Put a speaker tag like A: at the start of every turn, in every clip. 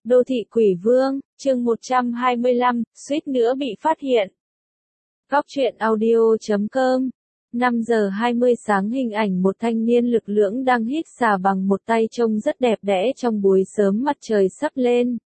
A: Đô thị quỷ vương, chương 125, suýt nữa bị phát hiện. Góc truyện audio.com 5 giờ 20 sáng hình ảnh một thanh niên lực lưỡng đang hít xà bằng một tay trông rất đẹp đẽ trong buổi sớm mặt trời sắp lên.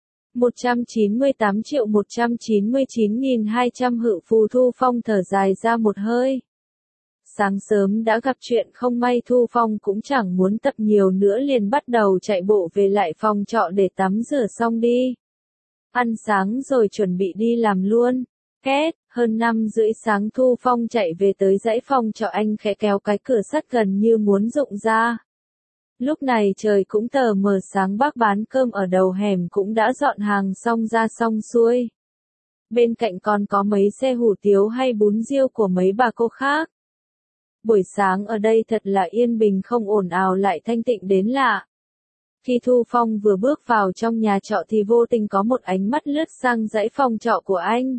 A: 198.199.200 Hự Phù Thu Phong thở dài ra một hơi. Sáng sớm đã gặp chuyện không may Thu Phong cũng chẳng muốn tập nhiều nữa liền bắt đầu chạy bộ về lại phòng trọ để tắm rửa xong đi. Ăn sáng rồi chuẩn bị đi làm luôn. Két, hơn 5:30 sáng Thu Phong chạy về tới dãy phòng trọ anh khẽ kéo cái cửa sắt gần như muốn rụng ra. Lúc này trời cũng tờ mờ sáng bác bán cơm ở đầu hẻm cũng đã dọn hàng xong ra xong xuôi. Bên cạnh còn có mấy xe hủ tiếu hay bún riêu của mấy bà cô khác. Buổi sáng ở đây thật là yên bình không ồn ào lại thanh tịnh đến lạ. Khi Thu Phong vừa bước vào trong nhà trọ thì vô tình có một ánh mắt lướt sang dãy phòng trọ của anh.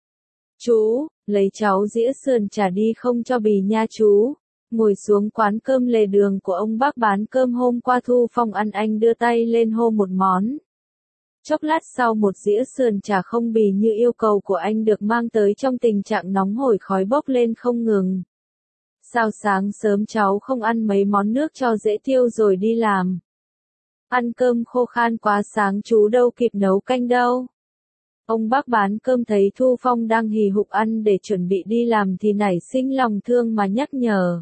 A: Chú, lấy cháu dĩa sườn chả đi không cho bì nha chú. Ngồi xuống quán cơm lề đường của ông bác bán cơm hôm qua Thu Phong ăn anh đưa tay lên hô một món. Chốc lát sau một dĩa sườn chả không bì như yêu cầu của anh được mang tới trong tình trạng nóng hổi khói bốc lên không ngừng. Sao sáng sớm cháu không ăn mấy món nước cho dễ tiêu rồi đi làm? Ăn cơm khô khan quá sáng chú đâu kịp nấu canh đâu. Ông bác bán cơm thấy Thu Phong đang hì hục ăn để chuẩn bị đi làm thì nảy sinh lòng thương mà nhắc nhở.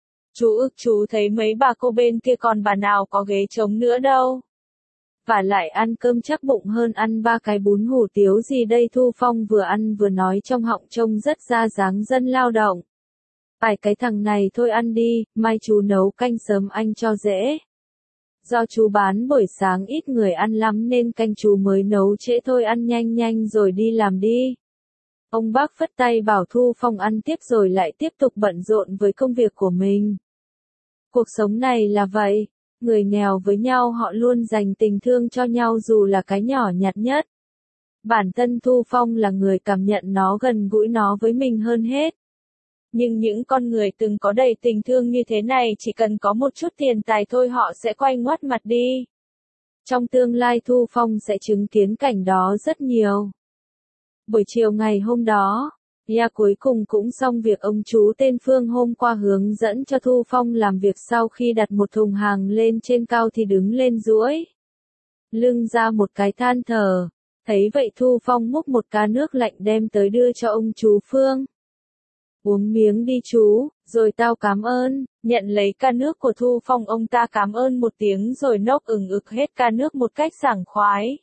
A: Chú thấy mấy bà cô bên kia còn bà nào có ghế trống nữa đâu. Và lại ăn cơm chắc bụng hơn ăn 3 cái bún hủ tiếu gì đây. Thu Phong vừa ăn vừa nói trong họng trông rất ra dáng dân lao động. Cái thằng này thôi ăn đi, mai chú nấu canh sớm anh cho dễ. Do chú bán buổi sáng ít người ăn lắm nên canh chú mới nấu trễ thôi, ăn nhanh nhanh rồi đi làm đi. Ông bác phất tay bảo Thu Phong ăn tiếp rồi lại tiếp tục bận rộn với công việc của mình. Cuộc sống này là vậy, người nghèo với nhau họ luôn dành tình thương cho nhau dù là cái nhỏ nhặt nhất. Bản thân Thu Phong là người cảm nhận nó gần gũi nó với mình hơn hết. Nhưng những con người từng có đầy tình thương như thế này chỉ cần có một chút tiền tài thôi họ sẽ quay ngoắt mặt đi. Trong tương lai Thu Phong sẽ chứng kiến cảnh đó rất nhiều. Buổi chiều ngày hôm đó, cuối cùng cũng xong việc. Ông chú tên Phương hôm qua hướng dẫn cho Thu Phong làm việc sau khi đặt một thùng hàng lên trên cao thì đứng lên duỗi lưng ra một cái than thở. Thấy vậy Thu Phong múc một cá nước lạnh đem tới đưa cho ông chú Phương. Uống miếng đi chú, rồi tao cảm ơn. Nhận lấy ca nước của Thu Phong ông ta cảm ơn một tiếng rồi nốc ực hết ca nước một cách sảng khoái.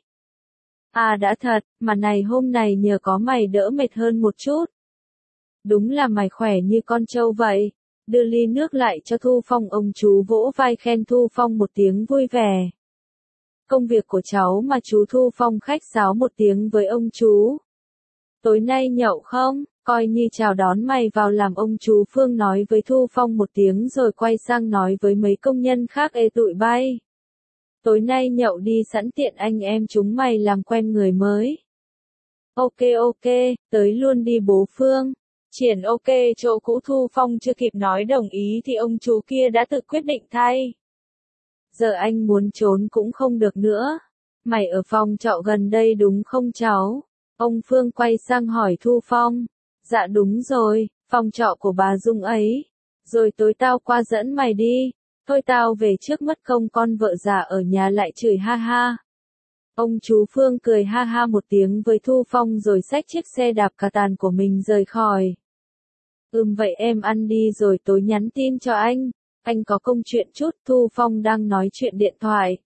A: Đã thật, mà này hôm này nhờ có mày đỡ mệt hơn một chút. Đúng là mày khỏe như con trâu vậy. Đưa ly nước lại cho Thu Phong ông chú vỗ vai khen Thu Phong một tiếng vui vẻ. Công việc của cháu mà chú. Thu Phong khách sáo một tiếng với ông chú. Tối nay nhậu không? Coi như chào đón mày vào làm. Ông chú Phương nói với Thu Phong một tiếng rồi quay sang nói với mấy công nhân khác. Tụi bay. Tối nay nhậu đi sẵn tiện anh em chúng mày làm quen người mới. Ok, tới luôn đi bố Phương. Triển ok chỗ cũ. Thu Phong chưa kịp nói đồng ý thì ông chú kia đã tự quyết định thay. Giờ anh muốn trốn cũng không được nữa. Mày ở phòng trọ gần đây đúng không cháu? Ông Phương quay sang hỏi Thu Phong. Dạ đúng rồi, phòng trọ của bà Dung ấy. Rồi tối tao qua dẫn mày đi. Thôi tao về trước mất công con vợ già ở nhà lại chửi ha ha. Ông chú Phương cười ha ha một tiếng với Thu Phong rồi xách chiếc xe đạp cà tàn của mình rời khỏi. Vậy em ăn đi rồi tối nhắn tin cho anh có công chuyện chút. Thu Phong đang nói chuyện điện thoại.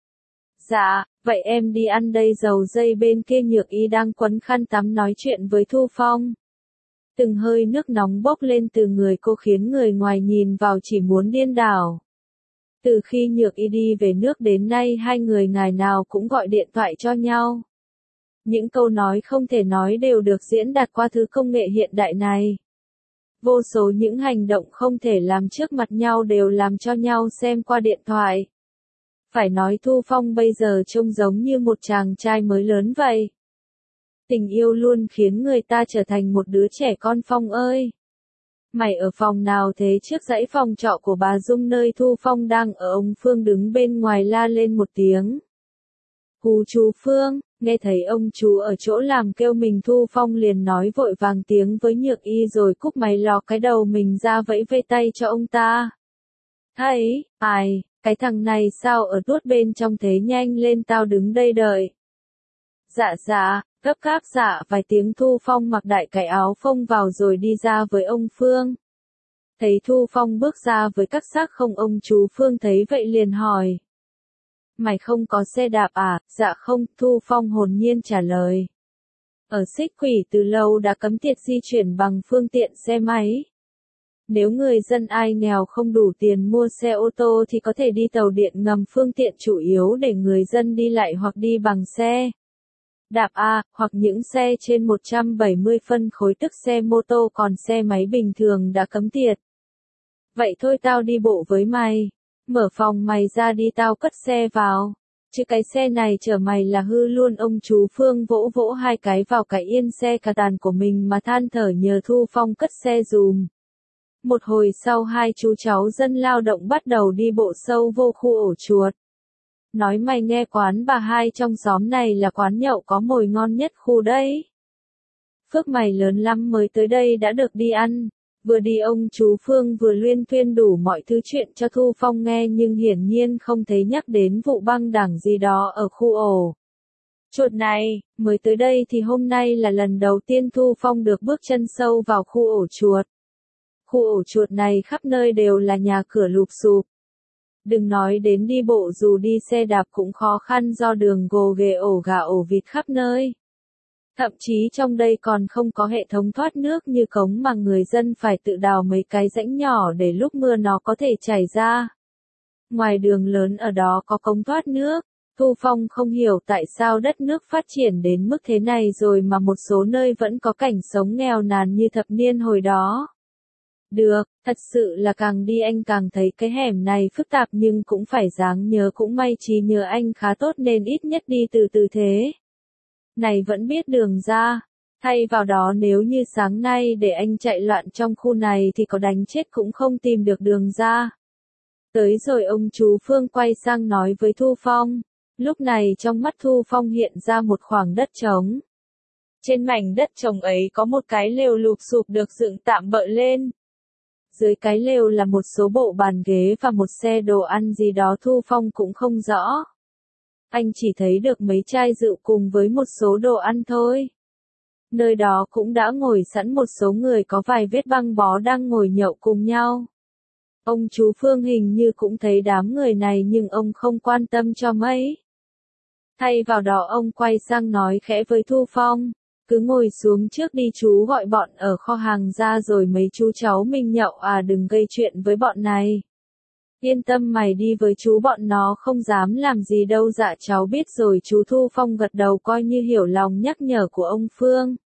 A: Dạ, vậy em đi ăn đây. Dầu dây bên kia Nhược Y đang quấn khăn tắm nói chuyện với Thu Phong. Từng hơi nước nóng bốc lên từ người cô khiến người ngoài nhìn vào chỉ muốn điên đảo. Từ khi Nhược Y đi về nước đến nay hai người ngày nào cũng gọi điện thoại cho nhau. Những câu nói không thể nói đều được diễn đạt qua thứ công nghệ hiện đại này. Vô số những hành động không thể làm trước mặt nhau đều làm cho nhau xem qua điện thoại. Phải nói Thu Phong bây giờ trông giống như một chàng trai mới lớn vậy. Tình yêu luôn khiến người ta trở thành một đứa trẻ con. Phong ơi! Mày ở phòng nào thế? Trước dãy phòng trọ của bà Dung nơi Thu Phong đang ở, ông Phương đứng bên ngoài la lên một tiếng. Hú chú Phương, nghe thấy ông chú ở chỗ làm kêu mình, Thu Phong liền nói vội vàng tiếng với Nhược Y rồi cúp máy ló cái đầu mình ra vẫy vây tay cho ông ta. Thấy, ai, cái thằng này sao ở tuốt bên trong thế, nhanh lên tao đứng đây đợi. Dạ dạ, gấp gáp dạ vài tiếng Thu Phong mặc đại cái áo phông vào rồi đi ra với ông Phương. Thấy Thu Phong bước ra với các xác không, ông chú Phương thấy vậy liền hỏi. Mày không có xe đạp à? Dạ không, Thu Phong hồn nhiên trả lời. Ở Xích Quỷ từ lâu đã cấm tiệt di chuyển bằng phương tiện xe máy. Nếu người dân ai nghèo không đủ tiền mua xe ô tô thì có thể đi tàu điện ngầm, phương tiện chủ yếu để người dân đi lại hoặc đi bằng xe đạp A, hoặc những xe trên 170 phân khối tức xe mô tô, còn xe máy bình thường đã cấm tiệt. Vậy thôi tao đi bộ với mày. Mở phòng mày ra đi, tao cất xe vào. Chứ cái xe này chở mày là hư luôn. Ông chú Phương vỗ vỗ hai cái vào cái yên xe cà tàn của mình mà than thở nhờ Thu Phong cất xe dùm. Một hồi sau hai chú cháu dân lao động bắt đầu đi bộ sâu vô khu ổ chuột. Nói mày nghe, quán bà Hai trong xóm này là quán nhậu có mồi ngon nhất khu đấy. Phước mày lớn lắm mới tới đây đã được đi ăn. Vừa đi ông chú Phương vừa luyên thuyên đủ mọi thứ chuyện cho Thu Phong nghe, nhưng hiển nhiên không thấy nhắc đến vụ băng đảng gì đó ở khu ổ chuột này. Mới tới đây thì hôm nay là lần đầu tiên Thu Phong được bước chân sâu vào khu ổ chuột. Khu ổ chuột này khắp nơi đều là nhà cửa lụp xụp. Đừng nói đến đi bộ, dù đi xe đạp cũng khó khăn do đường gồ ghề, ổ gà ổ vịt khắp nơi. Thậm chí trong đây còn không có hệ thống thoát nước như cống mà người dân phải tự đào mấy cái rãnh nhỏ để lúc mưa nó có thể chảy ra. Ngoài đường lớn ở đó có cống thoát nước. Thu Phong không hiểu tại sao đất nước phát triển đến mức thế này rồi mà một số nơi vẫn có cảnh sống nghèo nàn như thập niên hồi đó. Được, thật sự là càng đi anh càng thấy cái hẻm này phức tạp, nhưng cũng phải dáng nhớ, cũng may trí nhớ anh khá tốt nên ít nhất đi từ từ thế này vẫn biết đường ra. Thay vào đó nếu như sáng nay để anh chạy loạn trong khu này thì có đánh chết cũng không tìm được đường ra. Tới rồi ông chú Phương quay sang nói với Thu Phong. Lúc này trong mắt Thu Phong hiện ra một khoảng đất trống. Trên mảnh đất trống ấy có một cái lều lụp xụp được dựng tạm bợ lên. Dưới cái lều là một số bộ bàn ghế và một xe đồ ăn gì đó Thu Phong cũng không rõ. Anh chỉ thấy được mấy chai rượu cùng với một số đồ ăn thôi. Nơi đó cũng đã ngồi sẵn một số người có vài vết băng bó đang ngồi nhậu cùng nhau. Ông chú Phương hình như cũng thấy đám người này nhưng ông không quan tâm cho mấy. Thay vào đó ông quay sang nói khẽ với Thu Phong. Cứ ngồi xuống trước đi, chú gọi bọn ở kho hàng ra rồi mấy chú cháu mình nhậu à, đừng gây chuyện với bọn này. Yên tâm, mày đi với chú, bọn nó không dám làm gì đâu. Dạ cháu biết rồi chú. Thu Phong gật đầu coi như hiểu lòng nhắc nhở của ông Phương.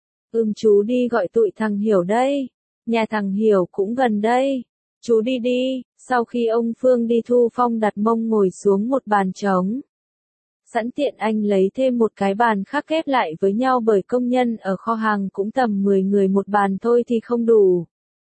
A: Chú đi gọi tụi thằng Hiểu đây. Nhà thằng Hiểu cũng gần đây. Chú đi đi. Sau khi ông Phương đi, Thu Phong đặt mông ngồi xuống một bàn trống. Sẵn tiện anh lấy thêm một cái bàn khác ghép lại với nhau, bởi công nhân ở kho hàng cũng tầm 10 người một bàn thôi thì không đủ.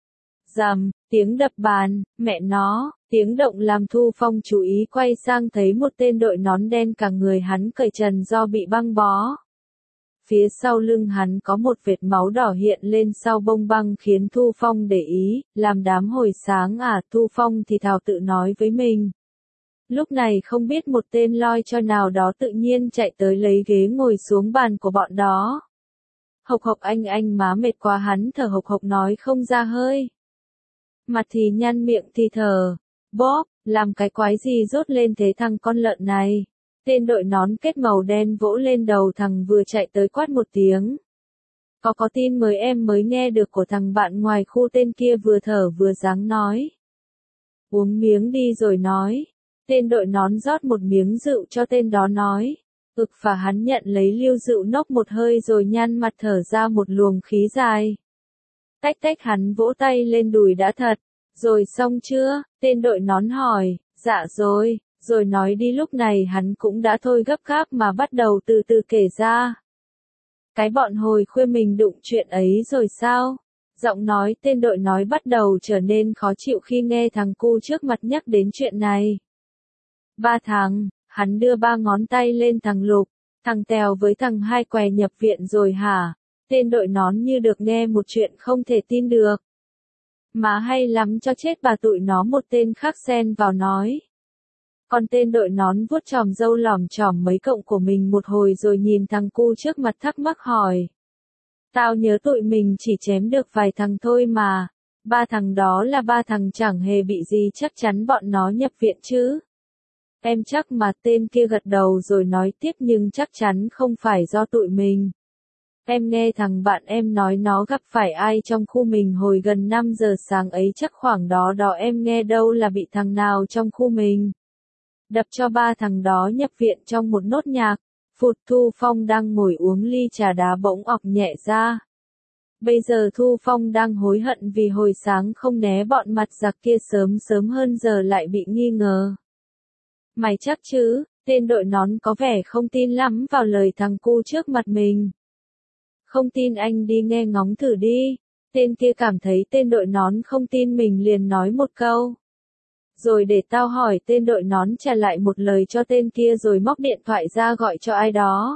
A: Rầm, tiếng đập bàn, mẹ nó, tiếng động làm Thu Phong chú ý quay sang thấy một tên đội nón đen, cả người hắn cởi trần do bị băng bó. Phía sau lưng hắn có một vệt máu đỏ hiện lên sau bông băng khiến Thu Phong để ý, làm đám hồi sáng à. Thu Phong thì thào tự nói với mình. Lúc này không biết một tên loi choi nào đó tự nhiên chạy tới lấy ghế ngồi xuống bàn của bọn đó. Hộc hộc, anh má mệt quá, hắn thở hộc hộc nói không ra hơi. Mặt thì nhăn, miệng thì thở. Bóp, làm cái quái gì rốt lên thế thằng con lợn này. Tên đội nón kết màu đen vỗ lên đầu thằng vừa chạy tới quát một tiếng. Có tin mới em mới nghe được của thằng bạn ngoài khu, tên kia vừa thở vừa dáng nói. Uống miếng đi rồi nói. Tên đội nón rót một miếng rượu cho tên đó nói. Và hắn nhận lấy liêu rượu nốc một hơi rồi nhăn mặt thở ra một luồng khí dài. Tách tách, hắn vỗ tay lên đùi. Đã thật. Rồi xong chưa? Tên đội nón hỏi. Dạ rồi. Rồi nói đi. Lúc này hắn cũng đã thôi gấp gáp mà bắt đầu từ từ kể ra. Cái bọn hồi khuya mình đụng chuyện ấy rồi sao? Giọng nói tên đội nói bắt đầu trở nên khó chịu khi nghe thằng cu trước mặt nhắc đến chuyện này. 3 tháng, Hắn đưa 3 ngón tay lên thằng Lục, thằng Tèo với thằng Hai Què nhập viện rồi hả? Tên đội nón như được nghe một chuyện không thể tin được. Má hay lắm cho chết bà, tụi nó một tên khác xen vào nói. Còn tên đội nón vuốt chòm râu lỏm chỏm mấy cọng của mình một hồi rồi nhìn thằng cu trước mặt thắc mắc hỏi. Tao nhớ tụi mình chỉ chém được vài thằng thôi mà. 3 thằng đó là 3 thằng chẳng hề bị gì, chắc chắn bọn nó nhập viện chứ. Em chắc mà, tên kia gật đầu rồi nói tiếp, nhưng chắc chắn không phải do tụi mình. Em nghe thằng bạn em nói nó gặp phải ai trong khu mình hồi gần 5 giờ sáng ấy, chắc khoảng đó đó, em nghe đâu là bị thằng nào trong khu mình đập cho 3 thằng đó nhập viện trong một nốt nhạc. Phụt, Thu Phong đang ngồi uống ly trà đá bỗng ọc nhẹ ra. Bây giờ Thu Phong đang hối hận vì hồi sáng không né bọn mặt giặc kia sớm hơn giờ lại bị nghi ngờ. Mày chắc chứ? Tên đội nón có vẻ không tin lắm vào lời thằng cu trước mặt mình. Không tin anh đi nghe ngóng thử đi. Tên kia cảm thấy tên đội nón không tin mình liền nói một câu. Rồi để tao hỏi. Tên đội nón trả lại một lời cho tên kia rồi móc điện thoại ra gọi cho ai đó.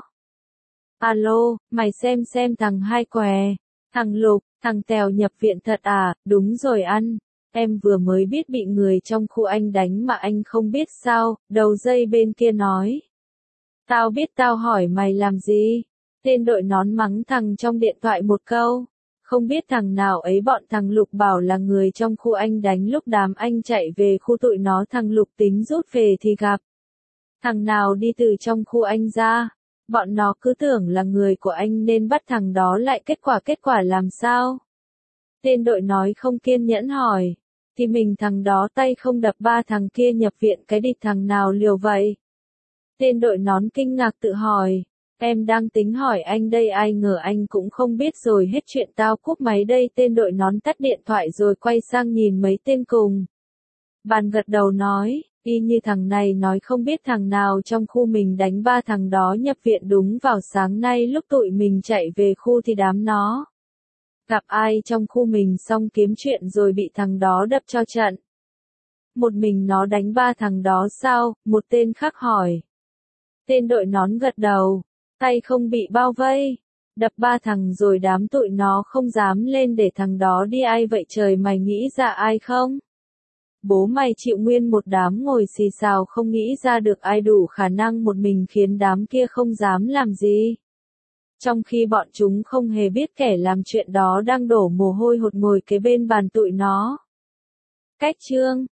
A: Alo, mày xem thằng Hai Què, thằng Lục, thằng Tèo nhập viện thật à? Đúng rồi anh. Em vừa mới biết bị người trong khu anh đánh mà anh không biết sao, đầu dây bên kia nói. Tao biết, tao hỏi mày làm gì? Tên đội nón mắng thằng trong điện thoại một câu. Không biết thằng nào ấy, bọn thằng Lục bảo là người trong khu anh đánh lúc đám anh chạy về khu tụi nó. Thằng Lục tính rút về thì gặp thằng nào đi từ trong khu anh ra. Bọn nó cứ tưởng là người của anh nên bắt thằng đó lại, kết quả làm sao? Tên đội nói không kiên nhẫn hỏi. Thì mình thằng đó tay không đập 3 thằng kia nhập viện, cái địch thằng nào liều vậy? Tên đội nón kinh ngạc tự hỏi. Em đang tính hỏi anh đây, ai ngờ anh cũng không biết rồi, hết chuyện tao cúp máy đây. Tên đội nón tắt điện thoại rồi quay sang nhìn mấy tên cùng bàn gật đầu nói, y như thằng này nói không biết thằng nào trong khu mình đánh 3 thằng đó nhập viện đúng vào sáng nay lúc tụi mình chạy về khu thì đám nó gặp ai trong khu mình xong kiếm chuyện rồi bị thằng đó đập cho trận. Một mình nó đánh 3 thằng đó sao? Một tên khác hỏi. Tên đội nón gật đầu. Tay không bị bao vây. Đập 3 thằng rồi đám tụi nó không dám lên để thằng đó đi. Ai vậy trời, mày nghĩ ra ai không? Bố mày chịu, nguyên một đám ngồi xì xào không nghĩ ra được ai đủ khả năng một mình khiến đám kia không dám làm gì. Trong khi bọn chúng không hề biết kẻ làm chuyện đó đang đổ mồ hôi hột ngồi kế bên bàn tụi nó. Cách chương